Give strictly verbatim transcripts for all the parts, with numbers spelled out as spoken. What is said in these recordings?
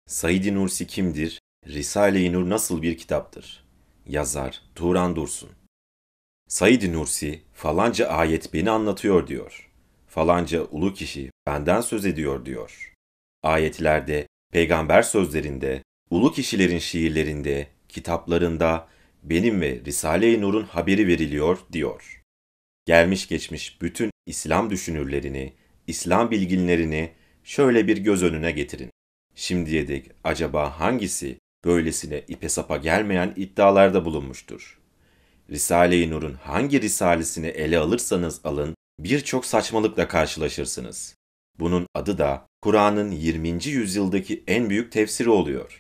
Said Nursi kimdir? Risale-i Nur nasıl bir kitaptır? Yazar Turan Dursun. Said Nursi, falanca ayet beni anlatıyor diyor. Falanca ulu kişi benden söz ediyor diyor. Ayetlerde, peygamber sözlerinde, ulu kişilerin şiirlerinde, kitaplarında benim ve Risale-i Nur'un haberi veriliyor diyor. Gelmiş geçmiş bütün İslam düşünürlerini, İslam bilginlerini şöyle bir göz önüne getirin. Şimdiye dek acaba hangisi böylesine ipe sapa gelmeyen iddialarda bulunmuştur? Risale-i Nur'un hangi risalesini ele alırsanız alın, birçok saçmalıkla karşılaşırsınız. Bunun adı da Kur'an'ın yirminci yüzyıldaki en büyük tefsiri oluyor.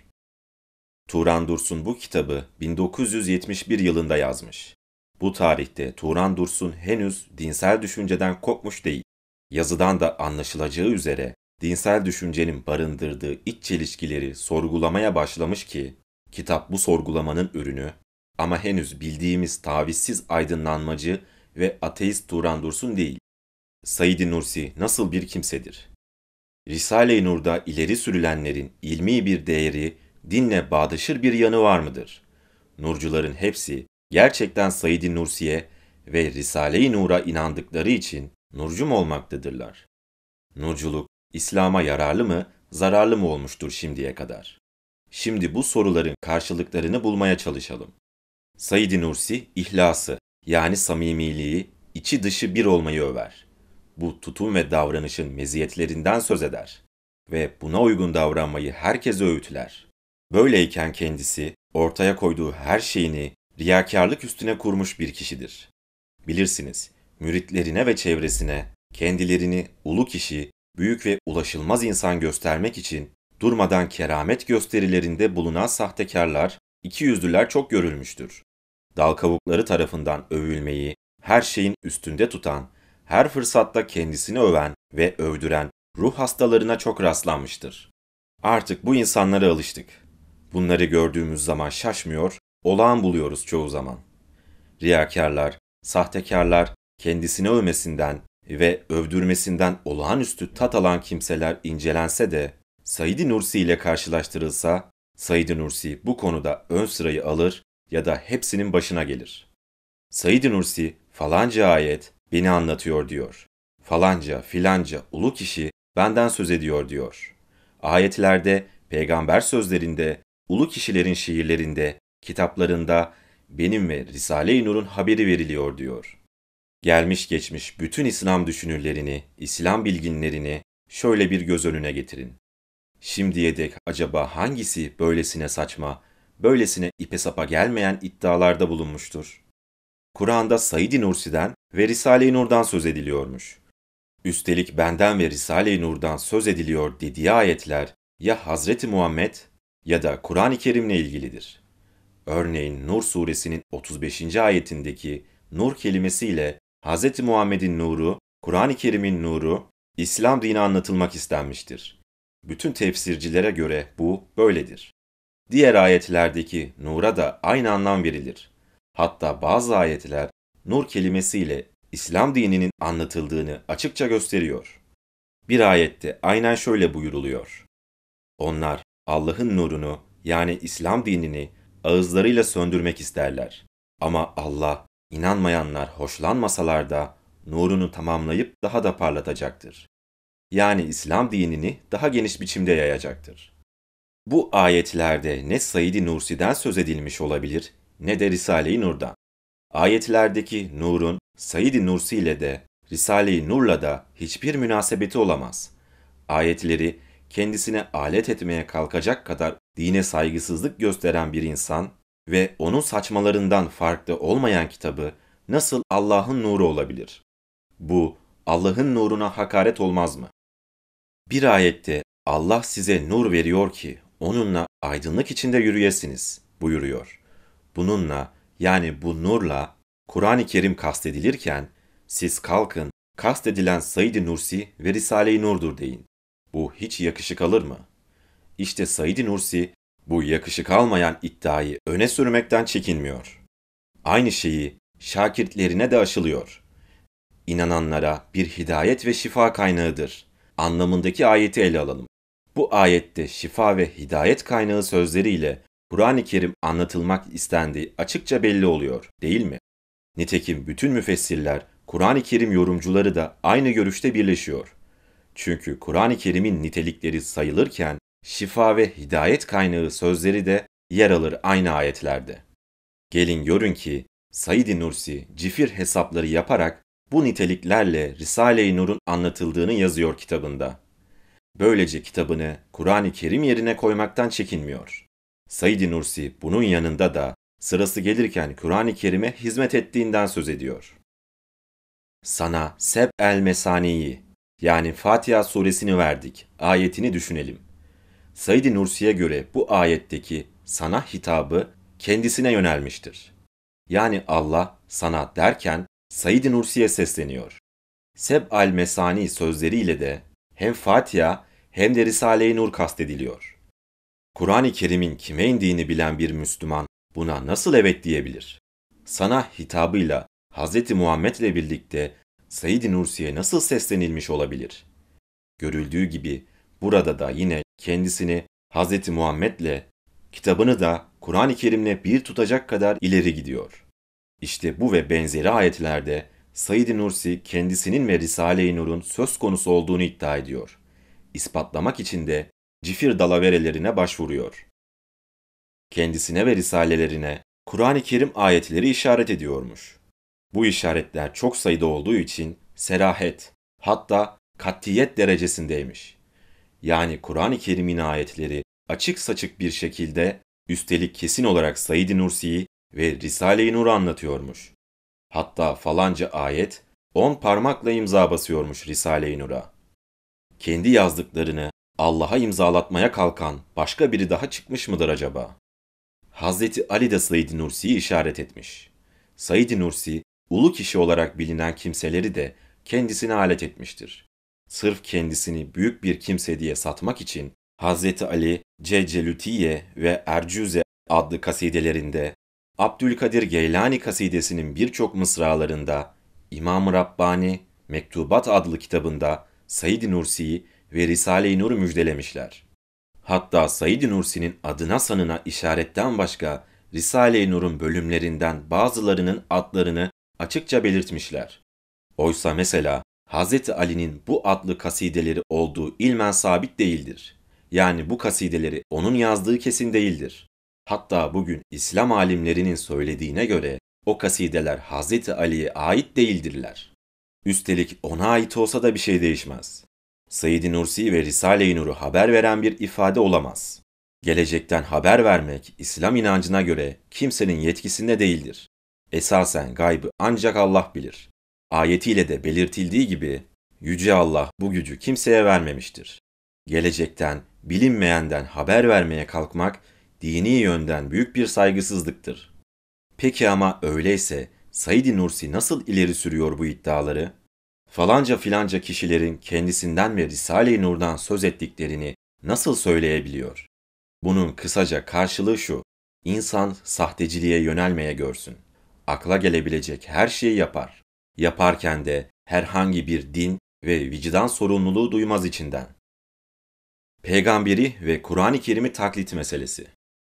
Turan Dursun bu kitabı bin dokuz yüz yetmiş bir yılında yazmış. Bu tarihte Turan Dursun henüz dinsel düşünceden kopmuş değil. Yazıdan da anlaşılacağı üzere dinsel düşüncenin barındırdığı iç çelişkileri sorgulamaya başlamış ki, kitap bu sorgulamanın ürünü ama henüz bildiğimiz tavizsiz aydınlanmacı ve ateist Turan Dursun değil. Said Nursi nasıl bir kimsedir? Risale-i Nur'da ileri sürülenlerin ilmi bir değeri, dinle bağdaşır bir yanı var mıdır? Nurcuların hepsi gerçekten Said Nursi'ye ve Risale-i Nur'a inandıkları için nurcu mu olmaktadırlar? Nurculuk, İslam'a yararlı mı, zararlı mı olmuştur şimdiye kadar? Şimdi bu soruların karşılıklarını bulmaya çalışalım. Said Nursi, ihlası, yani samimiliği, içi dışı bir olmayı över. Bu tutum ve davranışın meziyetlerinden söz eder ve buna uygun davranmayı herkese öğütler. Böyleyken kendisi, ortaya koyduğu her şeyini riyakarlık üstüne kurmuş bir kişidir. Bilirsiniz, müritlerine ve çevresine kendilerini ulu kişi, büyük ve ulaşılmaz insan göstermek için durmadan keramet gösterilerinde bulunan sahtekarlar, ikiyüzlüler çok görülmüştür. Dal kavukları tarafından övülmeyi her şeyin üstünde tutan, her fırsatta kendisini öven ve övdüren ruh hastalarına çok rastlanmıştır. Artık bu insanlara alıştık. Bunları gördüğümüz zaman şaşmıyor, olağan buluyoruz çoğu zaman. Riyakarlar, sahtekarlar kendisini övmesinden ve övdürmesinden olağanüstü tat alan kimseler incelense de Said Nursi ile karşılaştırılsa, Said Nursi bu konuda ön sırayı alır ya da hepsinin başına gelir. Said Nursi falanca ayet beni anlatıyor diyor. Falanca filanca ulu kişi benden söz ediyor diyor. Ayetlerde, peygamber sözlerinde, ulu kişilerin şiirlerinde, kitaplarında benim ve Risale-i Nur'un haberi veriliyor diyor. Gelmiş geçmiş bütün İslam düşünürlerini, İslam bilginlerini şöyle bir göz önüne getirin. Şimdiye dek acaba hangisi böylesine saçma, böylesine ipe sapa gelmeyen iddialarda bulunmuştur? Kur'an'da Said Nursi'den ve Risale-i Nur'dan söz ediliyormuş. Üstelik benden ve Risale-i Nur'dan söz ediliyor dediği ayetler ya Hazreti Muhammed ya da Kur'an-ı Kerim'le ilgilidir. Örneğin Nur suresinin otuz beşinci ayetindeki nur kelimesiyle Hz. Muhammed'in nuru, Kur'an-ı Kerim'in nuru, İslam dini anlatılmak istenmiştir. Bütün tefsircilere göre bu böyledir. Diğer ayetlerdeki nura da aynı anlam verilir. Hatta bazı ayetler nur kelimesiyle İslam dininin anlatıldığını açıkça gösteriyor. Bir ayette aynen şöyle buyuruluyor. Onlar Allah'ın nurunu yani İslam dinini ağızlarıyla söndürmek isterler. Ama Allah inanmayanlar hoşlanmasalar da nurunu tamamlayıp daha da parlatacaktır. Yani İslam dinini daha geniş biçimde yayacaktır. Bu ayetlerde ne Said Nursi'den söz edilmiş olabilir ne de Risale-i Nur'dan. Ayetlerdeki nurun Said Nursi ile de Risale-i Nur'la da hiçbir münasebeti olamaz. Ayetleri kendisine alet etmeye kalkacak kadar dine saygısızlık gösteren bir insan ve onun saçmalarından farklı olmayan kitabı nasıl Allah'ın nuru olabilir? Bu Allah'ın nuruna hakaret olmaz mı? Bir ayette Allah size nur veriyor ki onunla aydınlık içinde yürüyesiniz buyuruyor. Bununla yani bu nurla Kur'an-ı Kerim kastedilirken siz kalkın kastedilen Said Nursi ve Risale-i Nur'dur deyin. Bu hiç yakışık alır mı? İşte Said Nursi bu yakışık almayan iddiayı öne sürmekten çekinmiyor. Aynı şeyi şakirtlerine de aşılıyor. İnananlara bir hidayet ve şifa kaynağıdır anlamındaki ayeti ele alalım. Bu ayette şifa ve hidayet kaynağı sözleriyle Kur'an-ı Kerim anlatılmak istendiği açıkça belli oluyor, değil mi? Nitekim bütün müfessirler, Kur'an-ı Kerim yorumcuları da aynı görüşte birleşiyor. Çünkü Kur'an-ı Kerim'in nitelikleri sayılırken şifa ve hidayet kaynağı sözleri de yer alır aynı ayetlerde. Gelin görün ki Said-i Nursi cifir hesapları yaparak bu niteliklerle Risale-i Nur'un anlatıldığını yazıyor kitabında. Böylece kitabını Kur'an-ı Kerim yerine koymaktan çekinmiyor. Said-i Nursi bunun yanında da sırası gelirken Kur'an-ı Kerim'e hizmet ettiğinden söz ediyor. Sana Seb el Mesani'yi yani Fatiha suresini verdik ayetini düşünelim. Said-i Nursi'ye göre bu ayetteki sana hitabı kendisine yönelmiştir. Yani Allah sana derken Said-i Nursi'ye sesleniyor. Seb el Mesani sözleriyle de hem Fatiha hem de Risale-i Nur kastediliyor. Kur'an-ı Kerim'in kime indiğini bilen bir Müslüman buna nasıl evet diyebilir? Sana hitabıyla Hz. Muhammed'le birlikte Said-i Nursi'ye nasıl seslenilmiş olabilir? Görüldüğü gibi burada da yine kendisini Hz. Muhammed'le, kitabını da Kur'an-ı Kerim'le bir tutacak kadar ileri gidiyor. İşte bu ve benzeri ayetlerde Said-i Nursi kendisinin ve Risale-i Nur'un söz konusu olduğunu iddia ediyor. İspatlamak için de cifir dalaverelerine başvuruyor. Kendisine ve risalelerine Kur'an-ı Kerim ayetleri işaret ediyormuş. Bu işaretler çok sayıda olduğu için serahet, hatta katiyet derecesindeymiş. Yani Kur'an-ı Kerim'in ayetleri açık saçık bir şekilde, üstelik kesin olarak Said-i Nursi'yi ve Risale-i Nur'u anlatıyormuş. Hatta falanca ayet on parmakla imza basıyormuş Risale-i Nur'a. Kendi yazdıklarını Allah'a imzalatmaya kalkan başka biri daha çıkmış mıdır acaba? Hazreti Ali de Said-i Nursi'yi işaret etmiş. Said-i Nursi, ulu kişi olarak bilinen kimseleri de kendisine alet etmiştir. Sırf kendisini büyük bir kimse diye satmak için Hazreti Ali, Cecelütiye ve Ercüze adlı kasidelerinde, Abdülkadir Geylani kasidesinin birçok mısralarında, İmam-ı Rabbani, Mektubat adlı kitabında Said-i Nursi'yi ve Risale-i Nur'u müjdelemişler. Hatta Said-i Nursi'nin adına sanına işaretten başka Risale-i Nur'un bölümlerinden bazılarının adlarını açıkça belirtmişler. Oysa mesela Hz. Ali'nin bu adlı kasideleri olduğu ilmen sabit değildir. Yani bu kasideleri onun yazdığı kesin değildir. Hatta bugün İslam alimlerinin söylediğine göre o kasideler Hz. Ali'ye ait değildirler. Üstelik ona ait olsa da bir şey değişmez. Said-i Nursi ve Risale-i Nur'u haber veren bir ifade olamaz. Gelecekten haber vermek İslam inancına göre kimsenin yetkisinde değildir. Esasen gaybı ancak Allah bilir. Ayetiyle de belirtildiği gibi Yüce Allah bu gücü kimseye vermemiştir. Gelecekten, bilinmeyenden haber vermeye kalkmak dini yönden büyük bir saygısızlıktır. Peki ama öyleyse Said-i Nursi nasıl ileri sürüyor bu iddiaları? Falanca filanca kişilerin kendisinden ve Risale-i Nur'dan söz ettiklerini nasıl söyleyebiliyor? Bunun kısaca karşılığı şu: İnsan sahteciliğe yönelmeye görsün. Akla gelebilecek her şeyi yapar. Yaparken de herhangi bir din ve vicdan sorumluluğu duymaz içinden. Peygamberi ve Kur'an-ı Kerim'i taklit meselesi.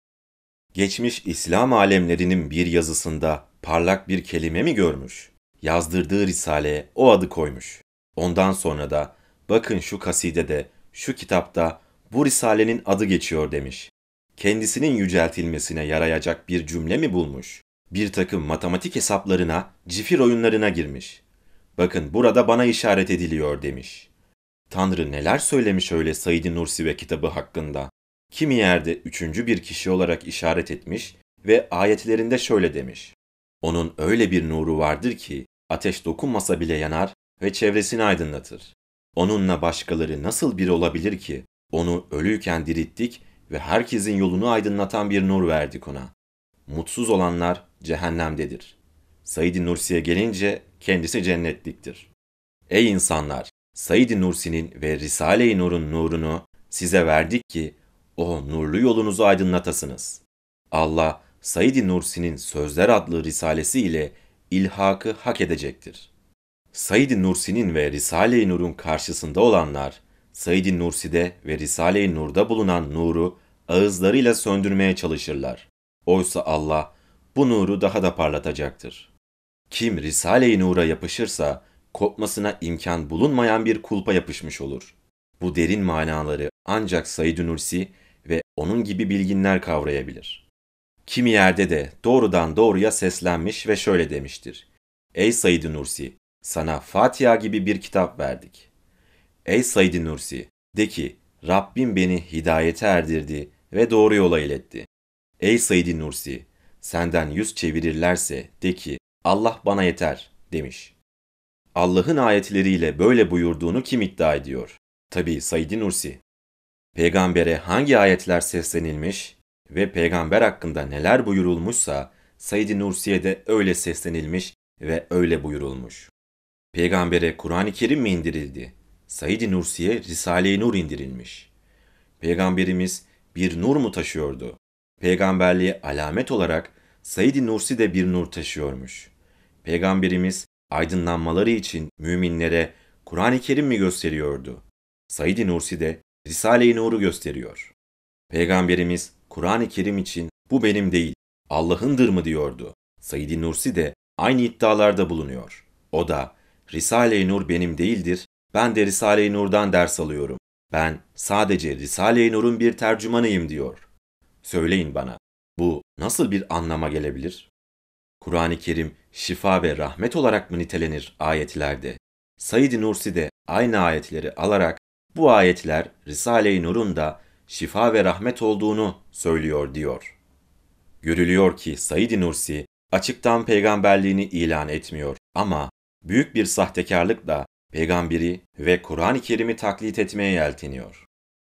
Geçmiş İslam alemlerinin bir yazısında parlak bir kelime mi görmüş? Yazdırdığı risaleye o adı koymuş. Ondan sonra da bakın şu kasidede, şu kitapta bu risalenin adı geçiyor demiş. Kendisinin yüceltilmesine yarayacak bir cümle mi bulmuş? Bir takım matematik hesaplarına, cifir oyunlarına girmiş. Bakın burada bana işaret ediliyor demiş. Tanrı neler söylemiş öyle Said-i Nursi ve kitabı hakkında? Kimi yerde üçüncü bir kişi olarak işaret etmiş ve ayetlerinde şöyle demiş. Onun öyle bir nuru vardır ki ateş dokunmasa bile yanar ve çevresini aydınlatır. Onunla başkaları nasıl bir olabilir ki? Onu ölüyken dirilttik ve herkesin yolunu aydınlatan bir nur verdik ona. Mutsuz olanlar cehennemdedir. Said-i Nursi'ye gelince kendisi cennetliktir. Ey insanlar! Said-i Nursi'nin ve Risale-i Nur'un nurunu size verdik ki o nurlu yolunuzu aydınlatasınız. Allah, Said-i Nursi'nin Sözler adlı risalesi ile ilhakı hak edecektir. Said-i Nursi'nin ve Risale-i Nur'un karşısında olanlar, Said-i Nursi'de ve Risale-i Nur'da bulunan nuru ağızlarıyla söndürmeye çalışırlar. Oysa Allah bu nuru daha da parlatacaktır. Kim Risale-i Nur'a yapışırsa, kopmasına imkan bulunmayan bir kulpa yapışmış olur. Bu derin manaları ancak Said-i Nursi ve onun gibi bilginler kavrayabilir. Kimi yerde de doğrudan doğruya seslenmiş ve şöyle demiştir: Ey Said-i Nursi, sana Fatiha gibi bir kitap verdik. Ey Said-i Nursi, de ki, Rabbim beni hidayete erdirdi ve doğru yola iletti. Ey Said-i Nursi, senden yüz çevirirlerse de ki, Allah bana yeter, demiş. Allah'ın ayetleriyle böyle buyurduğunu kim iddia ediyor? Tabii Said-i Nursi. Peygambere hangi ayetler seslenilmiş ve peygamber hakkında neler buyurulmuşsa, Said-i Nursi'ye de öyle seslenilmiş ve öyle buyurulmuş. Peygambere Kur'an-ı Kerim mi indirildi? Said-i Nursi'ye Risale-i Nur indirilmiş. Peygamberimiz bir nur mu taşıyordu? Peygamberliğe alamet olarak Said-i Nursi de bir nur taşıyormuş. Peygamberimiz aydınlanmaları için müminlere Kur'an-ı Kerim mi gösteriyordu? Said-i Nursi de Risale-i Nur'u gösteriyor. Peygamberimiz Kur'an-ı Kerim için bu benim değil, Allah'ındır mı diyordu. Said-i Nursi de aynı iddialarda bulunuyor. O da Risale-i Nur benim değildir, ben de Risale-i Nur'dan ders alıyorum. Ben sadece Risale-i Nur'un bir tercümanıyım diyor. Söyleyin bana, bu nasıl bir anlama gelebilir? Kur'an-ı Kerim şifa ve rahmet olarak mı nitelenir ayetlerde? Said-i Nursi de aynı ayetleri alarak bu ayetler Risale-i Nur'un da şifa ve rahmet olduğunu söylüyor diyor. Görülüyor ki Said-i Nursi açıktan peygamberliğini ilan etmiyor ama büyük bir sahtekarlıkla peygamberi ve Kur'an-ı Kerim'i taklit etmeye yelteniyor.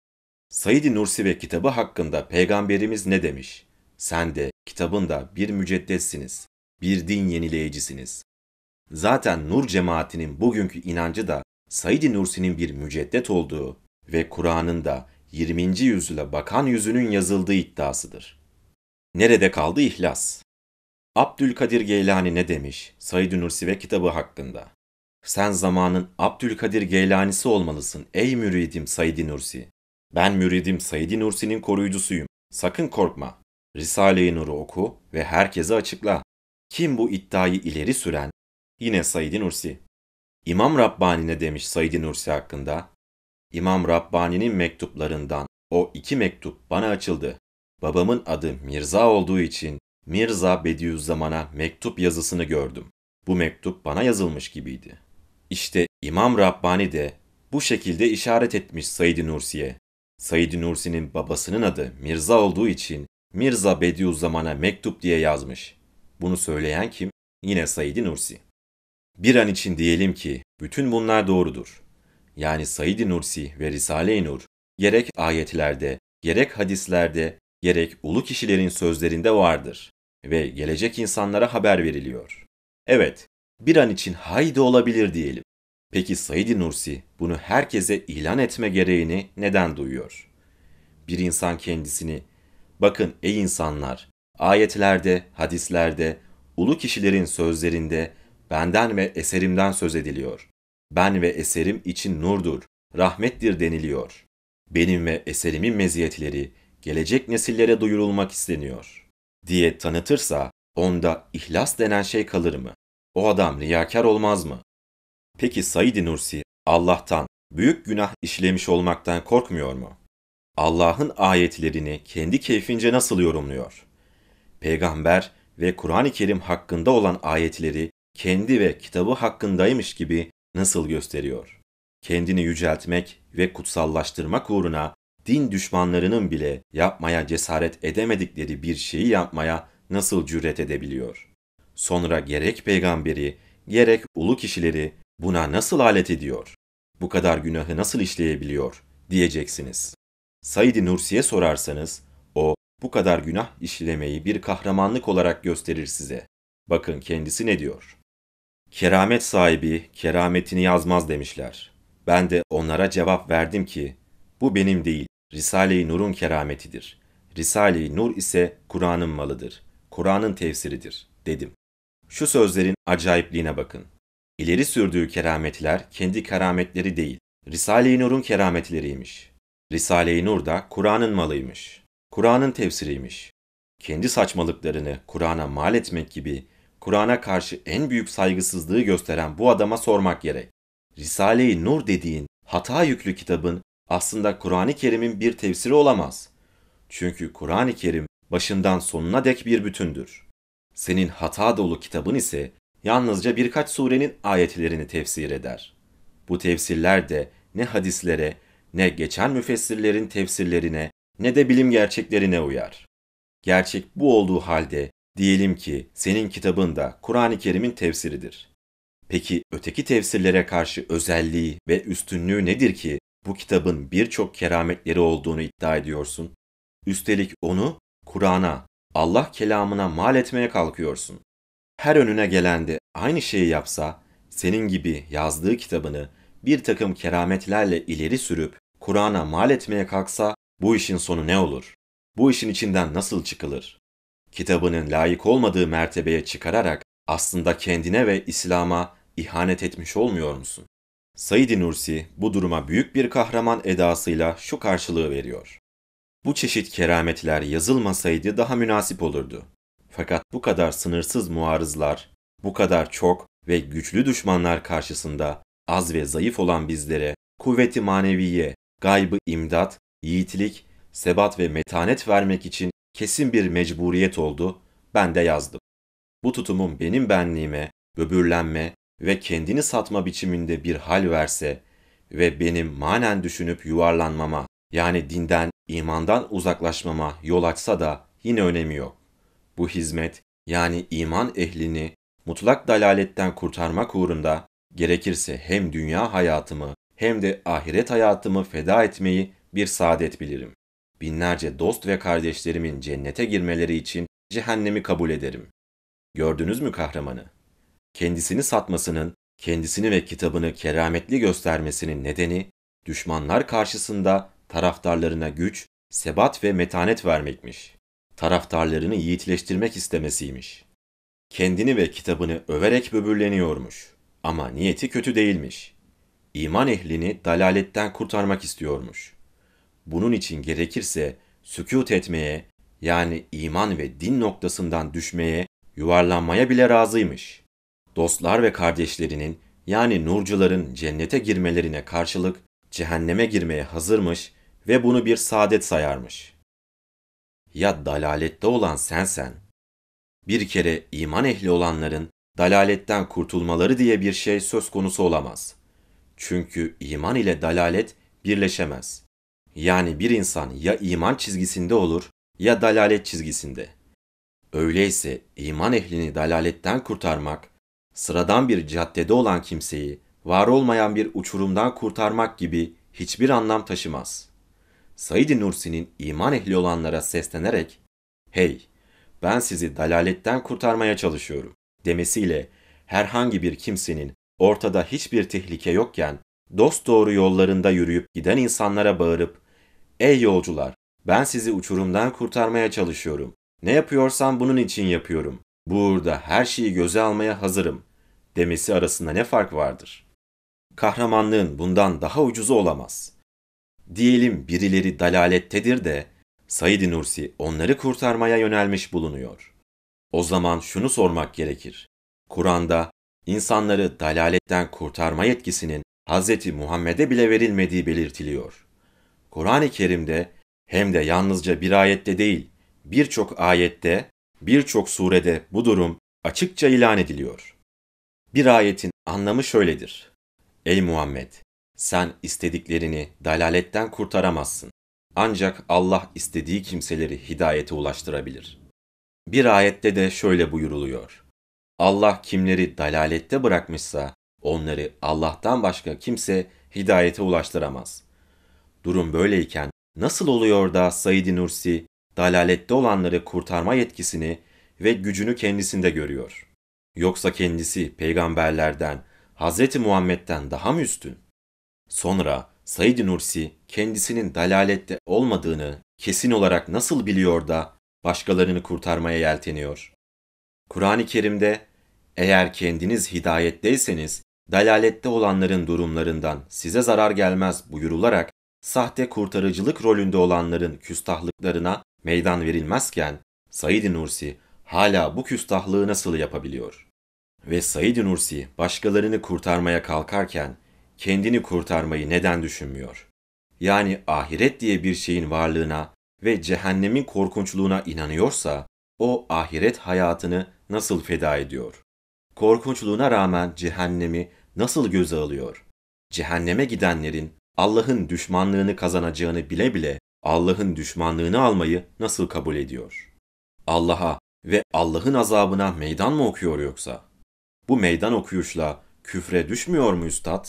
Said-i Nursi ve kitabı hakkında peygamberimiz ne demiş? Sen de kitabın da bir müceddetsiniz, bir din yenileyicisiniz. Zaten Nur cemaatinin bugünkü inancı da Said-i Nursi'nin bir müceddet olduğu ve Kur'an'ın da yirminci yüzyıla bakan yüzünün yazıldığı iddiasıdır. Nerede kaldı ihlas? Abdülkadir Geylani ne demiş Said-i Nursi ve kitabı hakkında? Sen zamanın Abdülkadir Geylani'si olmalısın ey müridim Said-i Nursi. Ben müridim Said-i Nursi'nin koruyucusuyum. Sakın korkma. Risale-i Nur'u oku ve herkese açıkla. Kim bu iddiayı ileri süren? Yine Said-i Nursi. İmam Rabbani ne demiş Said-i Nursi hakkında? İmam Rabbani'nin mektuplarından o iki mektup bana açıldı. Babamın adı Mirza olduğu için Mirza Bediüzzaman'a mektup yazısını gördüm. Bu mektup bana yazılmış gibiydi. İşte İmam Rabbani de bu şekilde işaret etmiş Said-i Nursi'ye. Said-i Nursi'nin babasının adı Mirza olduğu için Mirza Bediüzzaman'a mektup diye yazmış. Bunu söyleyen kim? Yine Said-i Nursi. Bir an için diyelim ki bütün bunlar doğrudur. Yani Said-i Nursi ve Risale-i Nur gerek ayetlerde, gerek hadislerde, gerek ulu kişilerin sözlerinde vardır ve gelecek insanlara haber veriliyor. Evet, bir an için haydi olabilir diyelim. Peki Said-i Nursi bunu herkese ilan etme gereğini neden duyuyor? Bir insan kendisini, bakın ey insanlar, ayetlerde, hadislerde, ulu kişilerin sözlerinde benden ve eserimden söz ediliyor. Ben ve eserim için nurdur, rahmettir deniliyor. Benim ve eserimin meziyetleri gelecek nesillere duyurulmak isteniyor diye tanıtırsa onda ihlas denen şey kalır mı? O adam riyakar olmaz mı? Peki Said-i Nursi Allah'tan büyük günah işlemiş olmaktan korkmuyor mu? Allah'ın ayetlerini kendi keyfince nasıl yorumluyor? Peygamber ve Kur'an-ı Kerim hakkında olan ayetleri kendi ve kitabı hakkındaymış gibi nasıl gösteriyor? Kendini yüceltmek ve kutsallaştırmak uğruna din düşmanlarının bile yapmaya cesaret edemedikleri bir şeyi yapmaya nasıl cüret edebiliyor? Sonra gerek peygamberi, gerek ulu kişileri buna nasıl alet ediyor? Bu kadar günahı nasıl işleyebiliyor diyeceksiniz. Said-i Nursi'ye sorarsanız, o bu kadar günah işlemeyi bir kahramanlık olarak gösterir size. Bakın kendisi ne diyor? Keramet sahibi kerametini yazmaz demişler. Ben de onlara cevap verdim ki, bu benim değil, Risale-i Nur'un kerametidir. Risale-i Nur ise Kur'an'ın malıdır. Kur'an'ın tefsiridir, dedim. Şu sözlerin acayipliğine bakın. İleri sürdüğü kerametler kendi kerametleri değil, Risale-i Nur'un kerametleriymiş. Risale-i Nur da Kur'an'ın malıymış. Kur'an'ın tefsiriymiş. Kendi saçmalıklarını Kur'an'a mal etmek gibi Kur'an'a karşı en büyük saygısızlığı gösteren bu adama sormak gerek. Risale-i Nur dediğin hata yüklü kitabın aslında Kur'an-ı Kerim'in bir tefsiri olamaz. Çünkü Kur'an-ı Kerim başından sonuna dek bir bütündür. Senin hata dolu kitabın ise yalnızca birkaç surenin ayetlerini tefsir eder. Bu tefsirler de ne hadislere, ne geçen müfessirlerin tefsirlerine, ne de bilim gerçeklerine uyar. Gerçek bu olduğu halde diyelim ki senin kitabın da Kur'an-ı Kerim'in tefsiridir. Peki öteki tefsirlere karşı özelliği ve üstünlüğü nedir ki bu kitabın birçok kerametleri olduğunu iddia ediyorsun? Üstelik onu Kur'an'a, Allah kelamına mal etmeye kalkıyorsun. Her önüne gelen de aynı şeyi yapsa, senin gibi yazdığı kitabını bir takım kerametlerle ileri sürüp Kur'an'a mal etmeye kalksa bu işin sonu ne olur? Bu işin içinden nasıl çıkılır? Kitabının layık olmadığı mertebeye çıkararak aslında kendine ve İslam'a ihanet etmiş olmuyor musun? Said-i Nursi bu duruma büyük bir kahraman edasıyla şu karşılığı veriyor. Bu çeşit kerametler yazılmasaydı daha münasip olurdu. Fakat bu kadar sınırsız muarızlar, bu kadar çok ve güçlü düşmanlar karşısında az ve zayıf olan bizlere kuvveti maneviye, gaybı imdat, yiğitlik, sebat ve metanet vermek için kesin bir mecburiyet oldu, ben de yazdım. Bu tutumum benim benliğime, böbürlenme ve kendini satma biçiminde bir hal verse ve benim manen düşünüp yuvarlanmama, yani dinden, imandan uzaklaşmama yol açsa da yine önemi yok. Bu hizmet, yani iman ehlini mutlak dalaletten kurtarmak uğrunda gerekirse hem dünya hayatımı hem de ahiret hayatımı feda etmeyi bir saadet bilirim. Binlerce dost ve kardeşlerimin cennete girmeleri için cehennemi kabul ederim. Gördünüz mü kahramanı? Kendisini satmasının, kendisini ve kitabını kerametli göstermesinin nedeni, düşmanlar karşısında taraftarlarına güç, sebat ve metanet vermekmiş. Taraftarlarını yiğitleştirmek istemesiymiş. Kendini ve kitabını överek böbürleniyormuş. Ama niyeti kötü değilmiş. İman ehlini dalaletten kurtarmak istiyormuş. Bunun için gerekirse sükût etmeye, yani iman ve din noktasından düşmeye, yuvarlanmaya bile razıymış. Dostlar ve kardeşlerinin, yani nurcuların cennete girmelerine karşılık cehenneme girmeye hazırmış ve bunu bir saadet sayarmış. Ya dalalette olan sensen? Bir kere iman ehli olanların dalaletten kurtulmaları diye bir şey söz konusu olamaz. Çünkü iman ile dalalet birleşemez. Yani bir insan ya iman çizgisinde olur ya dalalet çizgisinde. Öyleyse iman ehlini dalaletten kurtarmak, sıradan bir caddede olan kimseyi var olmayan bir uçurumdan kurtarmak gibi hiçbir anlam taşımaz. Said-i Nursi'nin iman ehli olanlara seslenerek, "Hey, ben sizi dalaletten kurtarmaya çalışıyorum," demesiyle herhangi bir kimsenin ortada hiçbir tehlike yokken dosdoğru yollarında yürüyüp giden insanlara bağırıp, "Ey yolcular, ben sizi uçurumdan kurtarmaya çalışıyorum. Ne yapıyorsam bunun için yapıyorum. Bu uğurda her şeyi göze almaya hazırım," demesi arasında ne fark vardır? Kahramanlığın bundan daha ucuzu olamaz. Diyelim birileri dalalettedir de Said-i Nursi onları kurtarmaya yönelmiş bulunuyor. O zaman şunu sormak gerekir. Kur'an'da insanları dalaletten kurtarma yetkisinin Hz. Muhammed'e bile verilmediği belirtiliyor. Kur'an-ı Kerim'de hem de yalnızca bir ayette değil, birçok ayette, birçok surede bu durum açıkça ilan ediliyor. Bir ayetin anlamı şöyledir: Ey Muhammed! Sen istediklerini dalaletten kurtaramazsın. Ancak Allah istediği kimseleri hidayete ulaştırabilir. Bir ayette de şöyle buyuruluyor: Allah kimleri dalalette bırakmışsa onları Allah'tan başka kimse hidayete ulaştıramaz. Durum böyleyken nasıl oluyor da Said-i Nursi dalalette olanları kurtarma yetkisini ve gücünü kendisinde görüyor? Yoksa kendisi peygamberlerden, Hz. Muhammed'den daha mı üstün? Sonra Said-i Nursi kendisinin dalalette olmadığını kesin olarak nasıl biliyor da başkalarını kurtarmaya yelteniyor? Kur'an-ı Kerim'de eğer kendiniz hidayetteyseniz dalalette olanların durumlarından size zarar gelmez buyurularak, sahte kurtarıcılık rolünde olanların küstahlıklarına meydan verilmezken, Said Nursi hala bu küstahlığı nasıl yapabiliyor? Ve Said Nursi başkalarını kurtarmaya kalkarken, kendini kurtarmayı neden düşünmüyor? Yani ahiret diye bir şeyin varlığına ve cehennemin korkunçluğuna inanıyorsa, o ahiret hayatını nasıl feda ediyor? Korkunçluğuna rağmen cehennemi nasıl göze alıyor? Cehenneme gidenlerin Allah'ın düşmanlığını kazanacağını bile bile Allah'ın düşmanlığını almayı nasıl kabul ediyor? Allah'a ve Allah'ın azabına meydan mı okuyor yoksa? Bu meydan okuyuşla küfre düşmüyor mu üstad?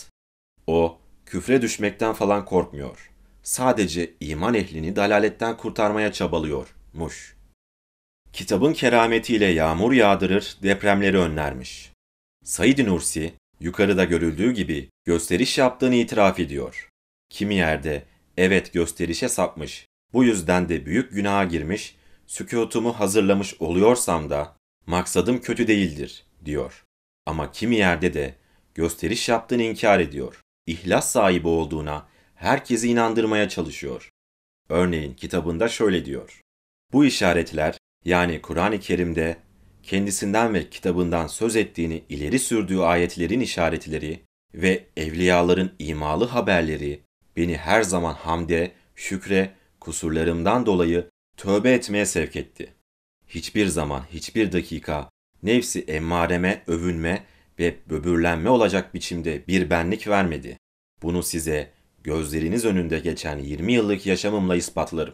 O, küfre düşmekten falan korkmuyor. Sadece iman ehlini dalaletten kurtarmaya çabalıyormuş. Kitabın kerametiyle yağmur yağdırır, depremleri önlermiş. Said Nursi, yukarıda görüldüğü gibi gösteriş yaptığını itiraf ediyor. Kimi yerde, evet gösterişe sapmış, bu yüzden de büyük günaha girmiş, sükutumu hazırlamış oluyorsam da, maksadım kötü değildir, diyor. Ama kimi yerde de, gösteriş yaptığını inkar ediyor. İhlas sahibi olduğuna, herkesi inandırmaya çalışıyor. Örneğin kitabında şöyle diyor. Bu işaretler, yani Kur'an-ı Kerim'de kendisinden ve kitabından söz ettiğini ileri sürdüğü ayetlerin işaretleri ve evliyaların imalı haberleri beni her zaman hamde, şükre, kusurlarımdan dolayı tövbe etmeye sevk etti. Hiçbir zaman, hiçbir dakika nefsi emmareme, övünme ve böbürlenme olacak biçimde bir benlik vermedi. Bunu size gözleriniz önünde geçen yirmi yıllık yaşamımla ispatlarım.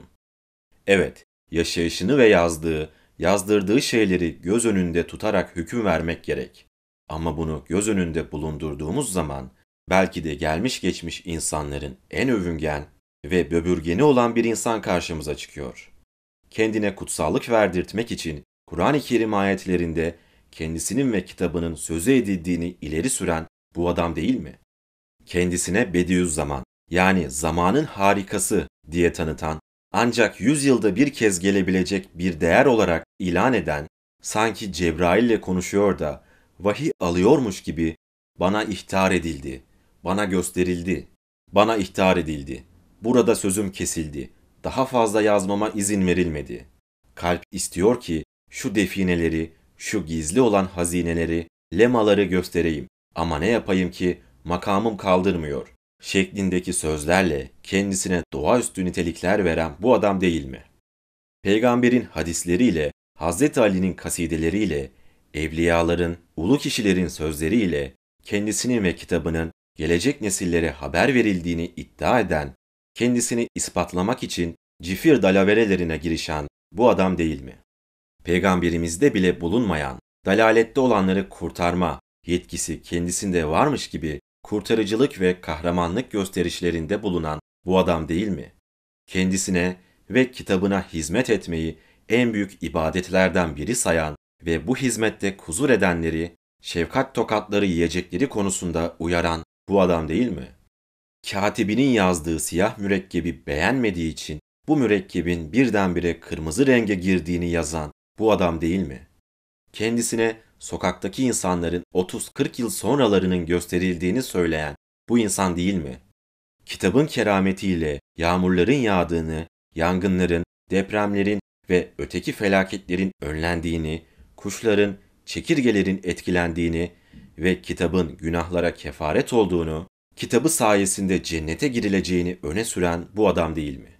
Evet, yaşayışını ve yazdığı, yazdırdığı şeyleri göz önünde tutarak hüküm vermek gerek. Ama bunu göz önünde bulundurduğumuz zaman, belki de gelmiş geçmiş insanların en övüngen ve böbürgeni olan bir insan karşımıza çıkıyor. Kendine kutsallık verdirtmek için Kur'an-ı Kerim ayetlerinde kendisinin ve kitabının sözü edildiğini ileri süren bu adam değil mi? Kendisine Bediüzzaman, yani zamanın harikası diye tanıtan, ancak yüz yılda bir kez gelebilecek bir değer olarak ilan eden, sanki Cebrail'le konuşuyor da vahiy alıyormuş gibi bana ihtar edildi, bana gösterildi, bana ihtar edildi, burada sözüm kesildi, daha fazla yazmama izin verilmedi. Kalp istiyor ki şu defineleri, şu gizli olan hazineleri, lemaları göstereyim ama ne yapayım ki makamım kaldırmıyor şeklindeki sözlerle kendisine doğaüstü nitelikler veren bu adam değil mi? Peygamberin hadisleriyle, Hazreti Ali'nin kasideleriyle, evliyaların, ulu kişilerin sözleriyle kendisinin ve kitabının gelecek nesillere haber verildiğini iddia eden, kendisini ispatlamak için cifir dalaverelerine girişen bu adam değil mi? Peygamberimizde bile bulunmayan, dalalette olanları kurtarma yetkisi kendisinde varmış gibi kurtarıcılık ve kahramanlık gösterişlerinde bulunan bu adam değil mi? Kendisine ve kitabına hizmet etmeyi en büyük ibadetlerden biri sayan ve bu hizmette huzur edenleri, şefkat tokatları yiyecekleri konusunda uyaran bu adam değil mi? Katibinin yazdığı siyah mürekkebi beğenmediği için bu mürekkebin birdenbire kırmızı renge girdiğini yazan bu adam değil mi? Kendisine sokaktaki insanların otuz kırk yıl sonralarının gösterildiğini söyleyen bu insan değil mi? Kitabın kerametiyle yağmurların yağdığını, yangınların, depremlerin ve öteki felaketlerin önlendiğini, kuşların, çekirgelerin etkilendiğini ve kitabın günahlara kefaret olduğunu, kitabı sayesinde cennete girileceğini öne süren bu adam değil mi?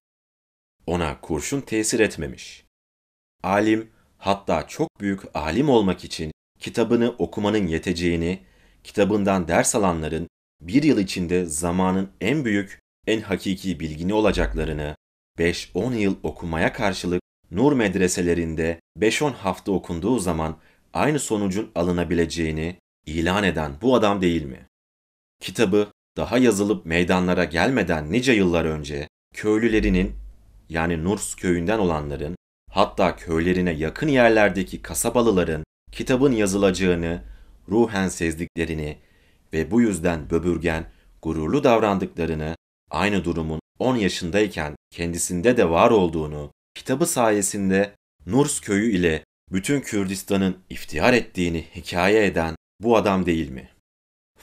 Ona kurşun tesir etmemiş. Alim, hatta çok büyük alim olmak için kitabını okumanın yeteceğini, kitabından ders alanların bir yıl içinde zamanın en büyük, en hakiki bilgini olacaklarını, beş on yıl okumaya karşılık nur medreselerinde beş on hafta okunduğu zaman aynı sonucun alınabileceğini ilan eden bu adam değil mi? Kitabı daha yazılıp meydanlara gelmeden nice yıllar önce köylülerinin, yani Nurs köyünden olanların, hatta köylerine yakın yerlerdeki kasabalıların kitabın yazılacağını, ruhen sezdiklerini ve bu yüzden böbürgen, gururlu davrandıklarını, aynı durumun on yaşındayken kendisinde de var olduğunu, kitabı sayesinde Nurs köyü ile bütün Kürdistan'ın iftihar ettiğini hikaye eden bu adam değil mi?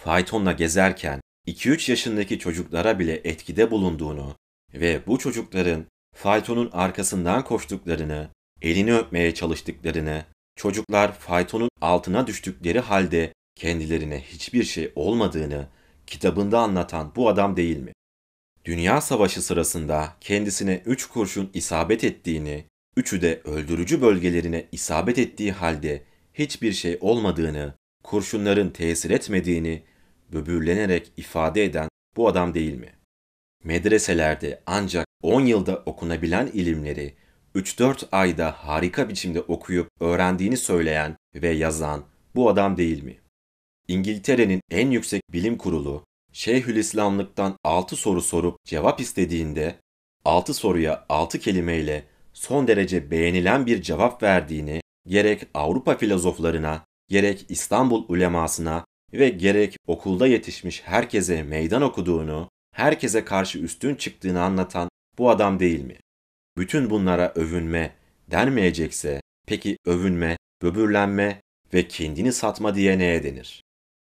faytonla gezerken iki üç yaşındaki çocuklara bile etkide bulunduğunu ve bu çocukların faytonun arkasından koştuklarını, elini öpmeye çalıştıklarını, çocuklar faytonun altına düştükleri halde kendilerine hiçbir şey olmadığını kitabında anlatan bu adam değil mi? Dünya Savaşı sırasında kendisine üç kurşun isabet ettiğini, üçü de öldürücü bölgelerine isabet ettiği halde hiçbir şey olmadığını, kurşunların tesir etmediğini böbürlenerek ifade eden bu adam değil mi? Medreselerde ancak on yılda okunabilen ilimleri üç dört ayda harika biçimde okuyup öğrendiğini söyleyen ve yazan bu adam değil mi? İngiltere'nin en yüksek bilim kurulu Şeyhülislamlıktan altı soru sorup cevap istediğinde altı soruya altı kelimeyle son derece beğenilen bir cevap verdiğini gerek Avrupa filozoflarına, gerek İstanbul ulemasına ve gerek okulda yetişmiş herkese meydan okuduğunu, herkese karşı üstün çıktığını anlatan bu adam değil mi? Bütün bunlara övünme denmeyecekse peki övünme, böbürlenme ve kendini satma diye neye denir?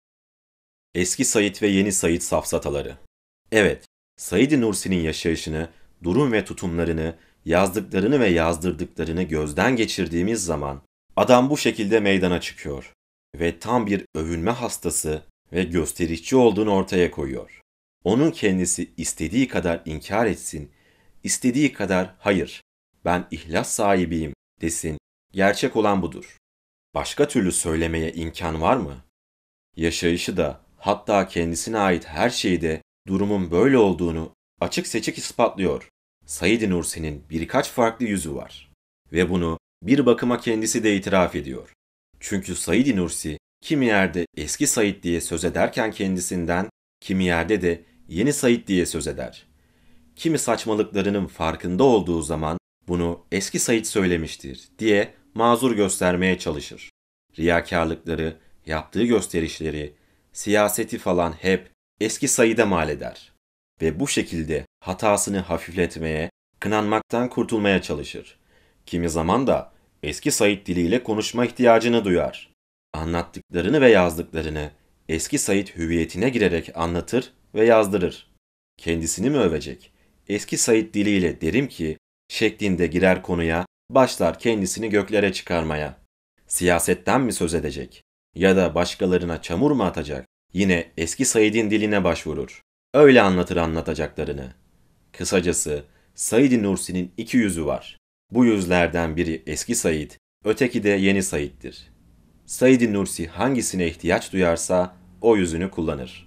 Eski Said ve Yeni Said safsataları. Evet, Said Nursi'nin yaşayışını, durum ve tutumlarını, yazdıklarını ve yazdırdıklarını gözden geçirdiğimiz zaman adam bu şekilde meydana çıkıyor ve tam bir övünme hastası ve gösterişçi olduğunu ortaya koyuyor. Onun kendisi istediği kadar inkar etsin, istediği kadar hayır, ben ihlas sahibiyim desin, gerçek olan budur. Başka türlü söylemeye imkan var mı? Yaşayışı da, hatta kendisine ait her şeyde durumun böyle olduğunu açık seçik ispatlıyor. Said Nursi'nin birkaç farklı yüzü var. Ve bunu bir bakıma kendisi de itiraf ediyor. Çünkü Said Nursi kimi yerde eski Said diye söz ederken kendisinden, kimi yerde de yeni Said diye söz eder. Kimi saçmalıklarının farkında olduğu zaman bunu eski Said söylemiştir diye mazur göstermeye çalışır. Riyakarlıkları, yaptığı gösterişleri, siyaseti falan hep eski Said'e mal eder. Ve bu şekilde hatasını hafifletmeye, kınanmaktan kurtulmaya çalışır. Kimi zaman da eski Said diliyle konuşma ihtiyacını duyar. Anlattıklarını ve yazdıklarını eski Said hüviyetine girerek anlatır ve yazdırır. Kendisini mi övecek? Eski Said diliyle derim ki şeklinde girer konuya, başlar kendisini göklere çıkarmaya. Siyasetten mi söz edecek? Ya da başkalarına çamur mu atacak? Yine eski Said'in diline başvurur. Öyle anlatır anlatacaklarını. Kısacası Said Nursi'nin iki yüzü var. Bu yüzlerden biri eski Said, öteki de yeni Said'dir. Said Nursi hangisine ihtiyaç duyarsa o yüzünü kullanır.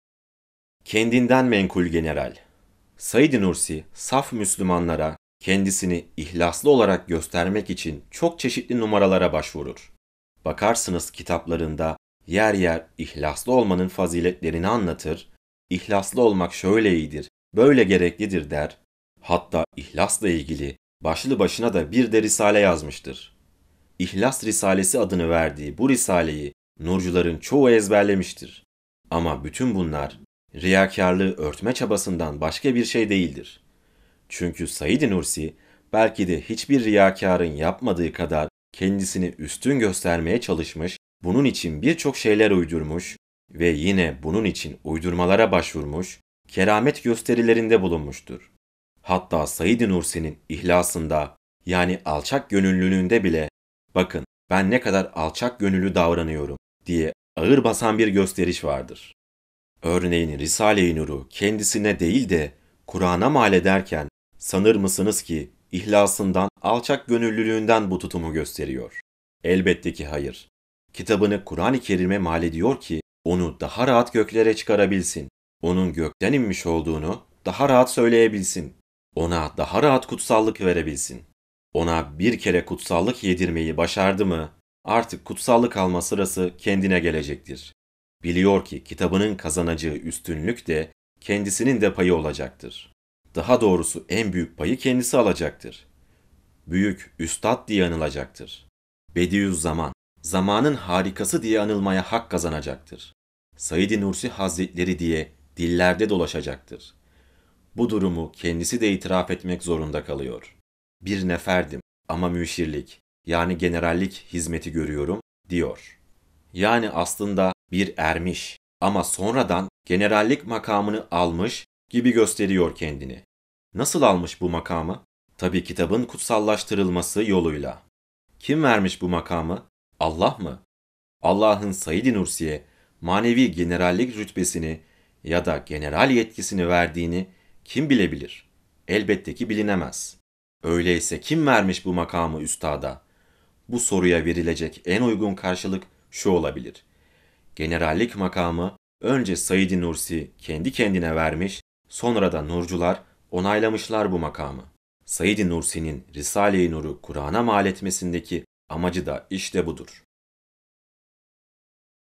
Kendinden menkul general. Said Nursi, saf Müslümanlara kendisini ihlaslı olarak göstermek için çok çeşitli numaralara başvurur. Bakarsınız kitaplarında yer yer ihlaslı olmanın faziletlerini anlatır, ihlaslı olmak şöyle iyidir, böyle gereklidir der. Hatta ihlasla ilgili başlı başına da bir de risale yazmıştır. İhlas Risalesi adını verdiği bu risaleyi nurcuların çoğu ezberlemiştir. Ama bütün bunlar riyakarlığı örtme çabasından başka bir şey değildir. Çünkü Said Nursi belki de hiçbir riyakarın yapmadığı kadar kendisini üstün göstermeye çalışmış, bunun için birçok şeyler uydurmuş ve yine bunun için uydurmalara başvurmuş, keramet gösterilerinde bulunmuştur. Hatta Said Nursi'nin ihlasında, yani alçak gönüllülüğünde bile bakın ben ne kadar alçak gönüllü davranıyorum diye ağır basan bir gösteriş vardır. Örneğin Risale-i Nur'u kendisine değil de Kur'an'a mal ederken sanır mısınız ki ihlasından, alçak gönüllülüğünden bu tutumu gösteriyor? Elbette ki hayır. Kitabını Kur'an-ı Kerim'e mal ediyor ki onu daha rahat göklere çıkarabilsin. Onun gökten inmiş olduğunu daha rahat söyleyebilsin. Ona daha rahat kutsallık verebilsin. Ona bir kere kutsallık yedirmeyi başardı mı artık kutsallık alma sırası kendine gelecektir. Biliyor ki kitabının kazanacağı üstünlük de kendisinin de payı olacaktır. Daha doğrusu en büyük payı kendisi alacaktır. Büyük üstad diye anılacaktır. Bediüzzaman, zamanın harikası diye anılmaya hak kazanacaktır. Said Nursi Hazretleri diye dillerde dolaşacaktır. Bu durumu kendisi de itiraf etmek zorunda kalıyor. Bir neferdim ama müşirlik, yani generallik hizmeti görüyorum, diyor. Yani aslında bir ermiş, Ama sonradan generallik makamını almış gibi gösteriyor kendini. Nasıl almış bu makamı? Tabii kitabın kutsallaştırılması yoluyla. Kim vermiş bu makamı? Allah mı? Allah'ın Said-i Nursi'ye manevi generallik rütbesini ya da general yetkisini verdiğini kim bilebilir? Elbette ki bilinemez. Öyleyse kim vermiş bu makamı üstada? Bu soruya verilecek en uygun karşılık şu olabilir. Generallik makamı önce Said-i Nursi kendi kendine vermiş, sonra da nurcular onaylamışlar bu makamı. Said-i Nursi'nin Risale-i Nur'u Kur'an'a mal etmesindeki amacı da işte budur.